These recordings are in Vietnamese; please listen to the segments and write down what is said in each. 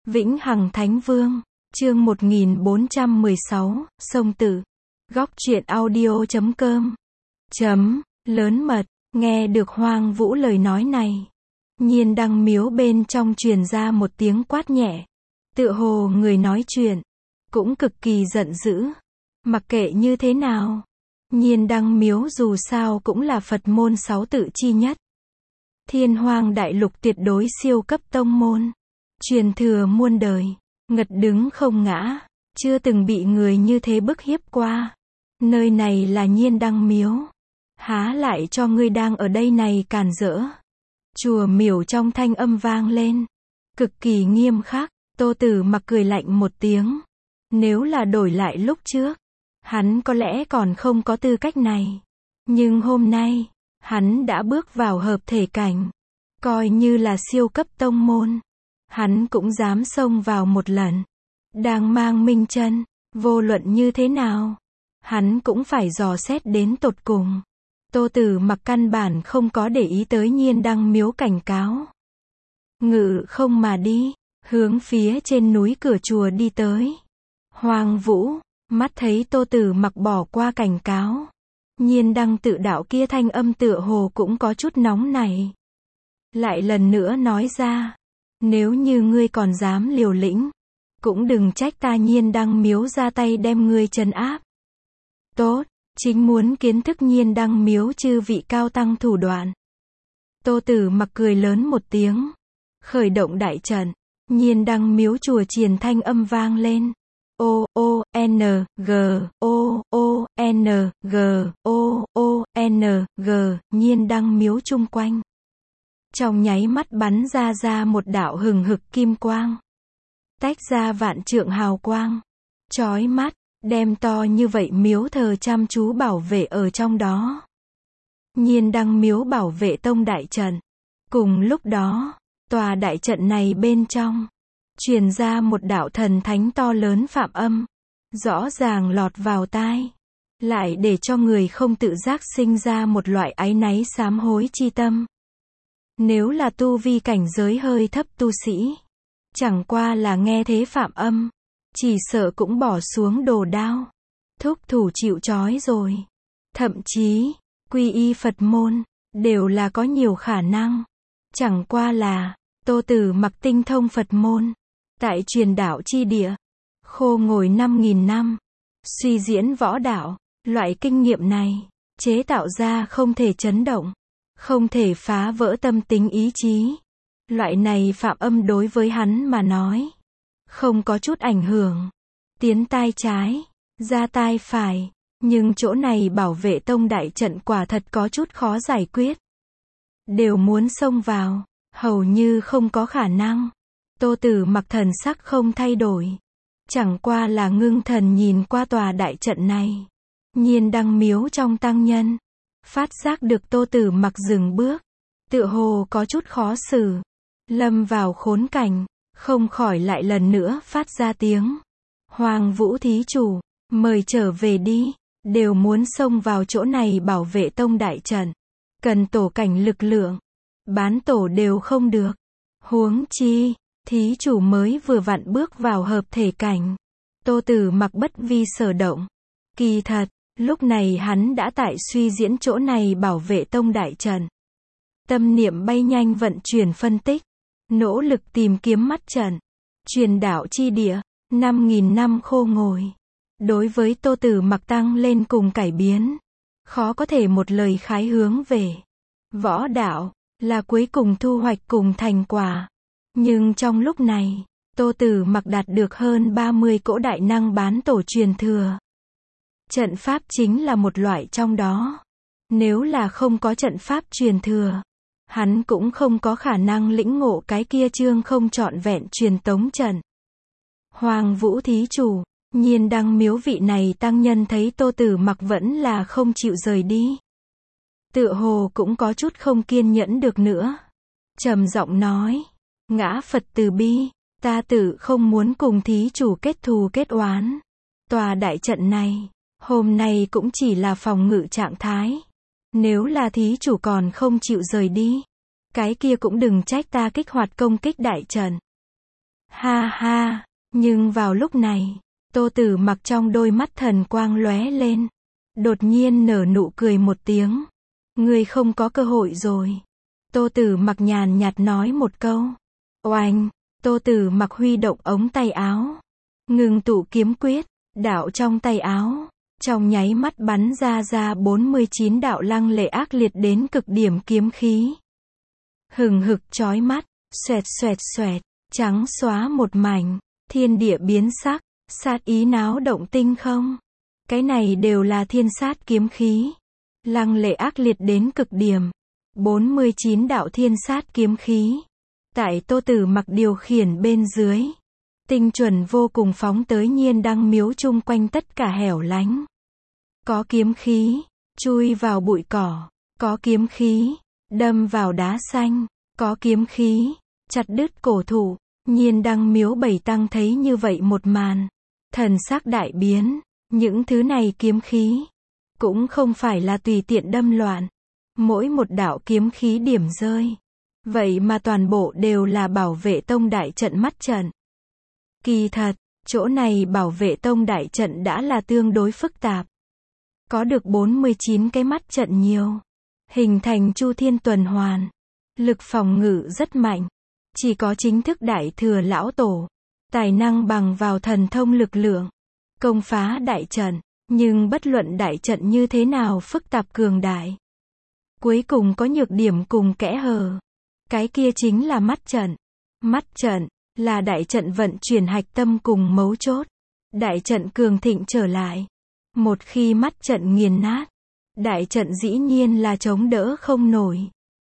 Vĩnh Hằng Thánh Vương, chương 1416, Sông Tử. Góc truyện audio.com. Lớn mật, nghe được Hoang Vũ lời nói này. Nhiên Đăng miếu bên trong truyền ra một tiếng quát nhẹ. Tựa hồ người nói chuyện, cũng cực kỳ giận dữ. Mặc kệ như thế nào, Nhiên Đăng miếu dù sao cũng là Phật môn 6 tự chi nhất. Thiên Hoang Đại Lục tuyệt đối siêu cấp tông môn. Truyền thừa muôn đời, ngật đứng không ngã, chưa từng bị người như thế bức hiếp qua. Nơi này là Nhiên Đăng miếu. Há lại cho ngươi đang ở đây này càn rỡ. Chùa miểu trong thanh âm vang lên. Cực kỳ nghiêm khắc, Tô Tử Mặc cười lạnh một tiếng. Nếu là đổi lại lúc trước, hắn có lẽ còn không có tư cách này. Nhưng hôm nay, hắn đã bước vào hợp thể cảnh. Coi như là siêu cấp tông môn. Hắn cũng dám xông vào một lần. Đang mang minh chân, vô luận như thế nào, hắn cũng phải dò xét đến tột cùng. Tô Tử Mặc căn bản không có để ý tới Nhiên Đăng miếu cảnh cáo. Ngự không mà đi, hướng phía trên núi cửa chùa đi tới. Hoang Vũ, mắt thấy Tô Tử Mặc bỏ qua cảnh cáo. Nhiên Đăng tự đạo kia thanh âm tựa hồ cũng có chút nóng nảy. Lại lần nữa nói ra. Nếu như ngươi còn dám liều lĩnh, cũng đừng trách ta Nhiên Đăng miếu ra tay đem ngươi trấn áp. Tốt, chính muốn kiến thức Nhiên Đăng miếu chư vị cao tăng thủ đoạn. Tô Tử Mặc cười lớn một tiếng. Khởi động đại trận, Nhiên Đăng miếu chùa chiền thanh âm vang lên. O, O, N, G, O, O, N, G, O, O, N, G, Nhiên Đăng miếu chung quanh. Trong nháy mắt bắn ra một đạo hừng hực kim quang. Tách ra vạn trượng hào quang. Chói mắt, đem to như vậy miếu thờ chăm chú bảo vệ ở trong đó. Nhiên Đăng miếu bảo vệ tông đại trận. Cùng lúc đó, tòa đại trận này bên trong, truyền ra một đạo thần thánh to lớn phạm âm. Rõ ràng lọt vào tai. Lại để cho người không tự giác sinh ra một loại áy náy sám hối chi tâm. Nếu là tu vi cảnh giới hơi thấp tu sĩ, chẳng qua là nghe thế phạm âm, chỉ sợ cũng bỏ xuống đồ đao, thúc thủ chịu trói rồi. Thậm chí, quy y Phật môn, đều là có nhiều khả năng. Chẳng qua là, Tô Tử Mặc tinh thông Phật môn, tại truyền đạo chi địa, khô ngồi 5.000 năm, suy diễn võ đạo, loại kinh nghiệm này, chế tạo ra không thể chấn động. Không thể phá vỡ tâm tính ý chí. Loại này phạm âm đối với hắn mà nói, không có chút ảnh hưởng. Tiến tai trái, ra tai phải. Nhưng chỗ này bảo vệ tông đại trận quả thật có chút khó giải quyết. Đều muốn xông vào, hầu như không có khả năng. Tô Tử Mặc thần sắc không thay đổi. Chẳng qua là ngưng thần nhìn qua tòa đại trận này. Nhiên Đăng miếu trong tăng nhân. Phát giác được Tô Tử Mặc dừng bước, tựa hồ có chút khó xử, lâm vào khốn cảnh, không khỏi lại lần nữa phát ra tiếng. Hoang Vũ thí chủ, mời trở về đi, đều muốn xông vào chỗ này bảo vệ tông đại trận. Cần tổ cảnh lực lượng, bán tổ đều không được. Huống chi, thí chủ mới vừa vặn bước vào hợp thể cảnh. Tô Tử Mặc bất vi sở động. Kỳ thật, lúc này hắn đã tại suy diễn chỗ này bảo vệ tông đại trận. Tâm niệm bay nhanh vận chuyển phân tích, nỗ lực tìm kiếm mắt trận, truyền đạo chi địa, 5.000 năm khô ngồi. Đối với Tô Tử Mặc tăng lên cùng cải biến, khó có thể một lời khái hướng về. Võ đạo, là cuối cùng thu hoạch cùng thành quả. Nhưng trong lúc này, Tô Tử Mặc đạt được hơn 30 cỗ đại năng bán tổ truyền thừa. Trận pháp chính là một loại trong đó. Nếu là không có trận pháp truyền thừa, hắn cũng không có khả năng lĩnh ngộ cái kia chương không trọn vẹn truyền tống trận. Hoang Vũ thí chủ, Nhiên Đăng miếu vị này tăng nhân thấy Tô Tử Mặc vẫn là không chịu rời đi. Tựa hồ cũng có chút không kiên nhẫn được nữa. Trầm giọng nói, ngã Phật từ bi, ta tự không muốn cùng thí chủ kết thù kết oán. Tòa đại trận này, hôm nay cũng chỉ là phòng ngự trạng thái. Nếu là thí chủ còn không chịu rời đi, cái kia cũng đừng trách ta kích hoạt công kích đại trận. Ha ha, nhưng vào lúc này, Tô Tử Mặc trong đôi mắt thần quang lóe lên, đột nhiên nở nụ cười một tiếng. Ngươi không có cơ hội rồi. Tô Tử Mặc nhàn nhạt nói một câu. Oanh, Tô Tử Mặc huy động ống tay áo, ngừng tụ kiếm quyết, đạo trong tay áo, trong nháy mắt bắn ra 49 đạo lăng lệ ác liệt đến cực điểm kiếm khí. Hừng hực chói mắt, xoẹt xoẹt xoẹt, trắng xóa một mảnh, thiên địa biến sắc, sát ý náo động tinh không. Cái này đều là thiên sát kiếm khí. Lăng lệ ác liệt đến cực điểm. 49 đạo thiên sát kiếm khí. Tại Tô Tử Mặc điều khiển bên dưới. Tinh chuẩn vô cùng phóng tới Nhiên Đăng miếu chung quanh tất cả hẻo lánh. Có kiếm khí, chui vào bụi cỏ. Có kiếm khí, đâm vào đá xanh. Có kiếm khí, chặt đứt cổ thụ. Nhiên Đăng miếu bảy tăng thấy như vậy một màn. Thần sắc đại biến. Những thứ này kiếm khí cũng không phải là tùy tiện đâm loạn. Mỗi một đạo kiếm khí điểm rơi. Vậy mà toàn bộ đều là bảo vệ tông đại trận mắt trận. Kỳ thật, chỗ này bảo vệ tông đại trận đã là tương đối phức tạp. Có được 49 cái mắt trận nhiều. Hình thành chu thiên tuần hoàn. Lực phòng ngự rất mạnh. Chỉ có chính thức đại thừa lão tổ. Tài năng bằng vào thần thông lực lượng. Công phá đại trận. Nhưng bất luận đại trận như thế nào phức tạp cường đại. Cuối cùng có nhược điểm cùng kẽ hở. Cái kia chính là mắt trận. Mắt trận là đại trận vận chuyển hạch tâm cùng mấu chốt. Đại trận cường thịnh trở lại. Một khi mắt trận nghiền nát, đại trận dĩ nhiên là chống đỡ không nổi.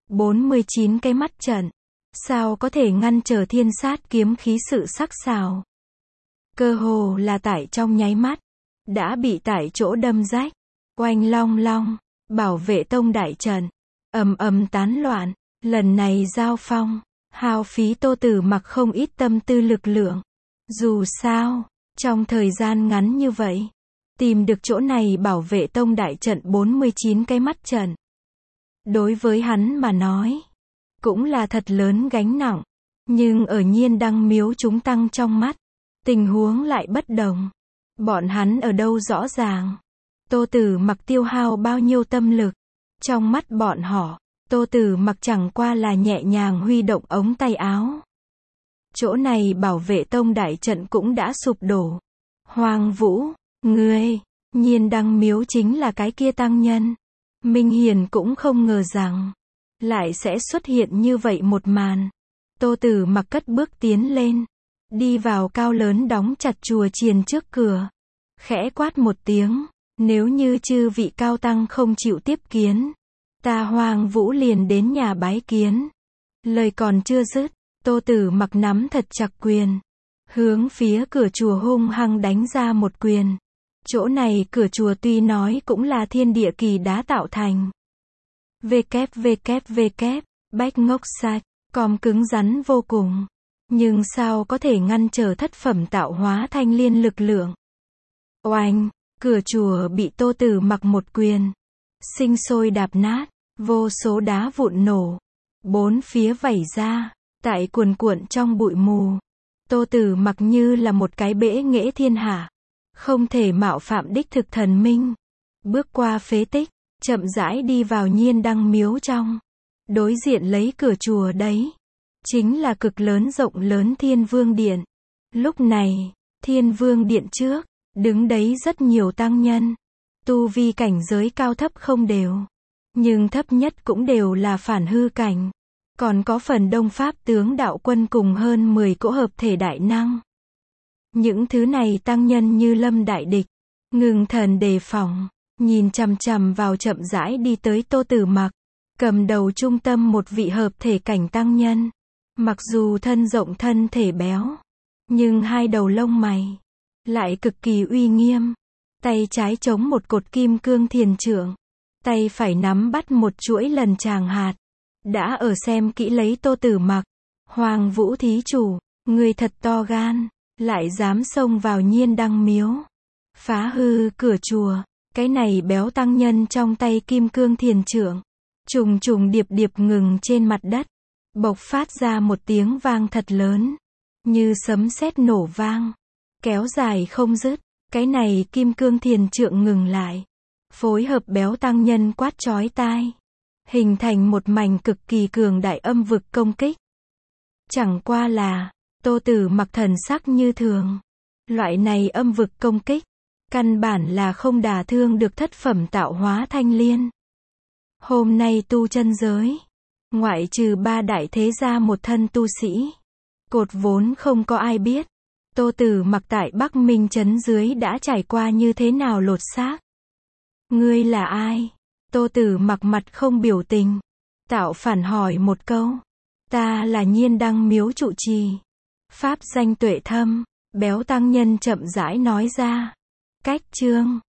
49 cái mắt trận. Sao có thể ngăn trở thiên sát kiếm khí sự sắc sảo. Cơ hồ là tại trong nháy mắt. Đã bị tại chỗ đâm rách. Oanh long long. Bảo vệ tông đại trận. Ầm ầm tán loạn. Lần này giao phong. Hao phí Tô Tử Mặc không ít tâm tư lực lượng. Dù sao, trong thời gian ngắn như vậy, tìm được chỗ này bảo vệ tông đại trận 49 cái mắt trận. Đối với hắn mà nói, cũng là thật lớn gánh nặng. Nhưng ở Nhiên Đăng miếu chúng tăng trong mắt, tình huống lại bất đồng. Bọn hắn ở đâu rõ ràng. Tô Tử Mặc tiêu hao bao nhiêu tâm lực. Trong mắt bọn họ, Tô Tử Mặc chẳng qua là nhẹ nhàng huy động ống tay áo. Chỗ này bảo vệ tông đại trận cũng đã sụp đổ. Hoàng Vũ, ngươi, Nhiên Đăng miếu chính là cái kia tăng nhân. Minh Hiền cũng không ngờ rằng, lại sẽ xuất hiện như vậy một màn. Tô Tử Mặc cất bước tiến lên. Đi vào cao lớn đóng chặt chùa chiền trước cửa. Khẽ quát một tiếng. Nếu như chư vị cao tăng không chịu tiếp kiến, ta Hoàng Vũ liền đến nhà bái kiến. Lời còn chưa dứt, Tô Tử Mặc nắm thật chặt quyền. Hướng phía cửa chùa hung hăng đánh ra một quyền. Chỗ này cửa chùa tuy nói cũng là thiên địa kỳ đá tạo thành. WWW, bách ngốc sạch, com cứng rắn vô cùng. Nhưng sao có thể ngăn trở thất phẩm tạo hóa thanh liên lực lượng. Oanh, cửa chùa bị Tô Tử Mặc một quyền. Sinh sôi đạp nát, vô số đá vụn nổ. Bốn phía vẩy ra, tại cuồn cuộn trong bụi mù. Tô Tử Mặc như là một cái bể nghệ thiên hạ. Không thể mạo phạm đích thực thần minh. Bước qua phế tích, chậm rãi đi vào Nhiên Đăng miếu trong. Đối diện lấy cửa chùa đấy. Chính là cực lớn rộng lớn Thiên Vương Điện. Lúc này, Thiên Vương Điện trước, đứng đấy rất nhiều tăng nhân. Tu vi cảnh giới cao thấp không đều. Nhưng thấp nhất cũng đều là phản hư cảnh. Còn có phần đông pháp tướng đạo quân cùng hơn 10 cỗ hợp thể đại năng. Những thứ này tăng nhân như lâm đại địch. Ngừng thần đề phòng. Nhìn chằm chằm vào chậm rãi đi tới Tô Tử Mặc. Cầm đầu trung tâm một vị hợp thể cảnh tăng nhân. Mặc dù thân rộng thân thể béo. Nhưng hai đầu lông mày lại cực kỳ uy nghiêm. Tay trái chống một cột kim cương thiền trượng. Tay phải nắm bắt một chuỗi lần tràng hạt. Đã ở xem kỹ lấy Tô Tử Mặc. Hoàng Vũ thí chủ, người thật to gan. Lại dám xông vào Nhiên Đăng miếu. Phá hư cửa chùa. Cái này béo tăng nhân trong tay kim cương thiền trượng. Trùng trùng điệp điệp ngừng trên mặt đất. Bộc phát ra một tiếng vang thật lớn. như sấm sét nổ vang, kéo dài không dứt. Cái này Kim Cương Thiền Trượng ngừng lại, phối hợp Béo Tăng Nhân quát chói tai, hình thành một mảnh cực kỳ cường đại âm vực công kích. Chẳng qua là, Tô Tử Mặc thần sắc như thường. Loại này âm vực công kích, căn bản là không đả thương được thất phẩm tạo hóa thanh liên. Hôm nay tu chân giới, ngoại trừ 3 đại thế gia một thân tu sĩ, cột vốn không có ai biết. Tô Tử Mặc tại Bắc Minh trấn dưới đã trải qua như thế nào lột xác. Ngươi là ai? Tô Tử Mặc mặt không biểu tình, tạo phản hỏi một câu. Ta là Nhiên Đăng miếu trụ trì, pháp danh Tuệ Thâm. Béo Tăng Nhân chậm rãi nói ra. Cách chương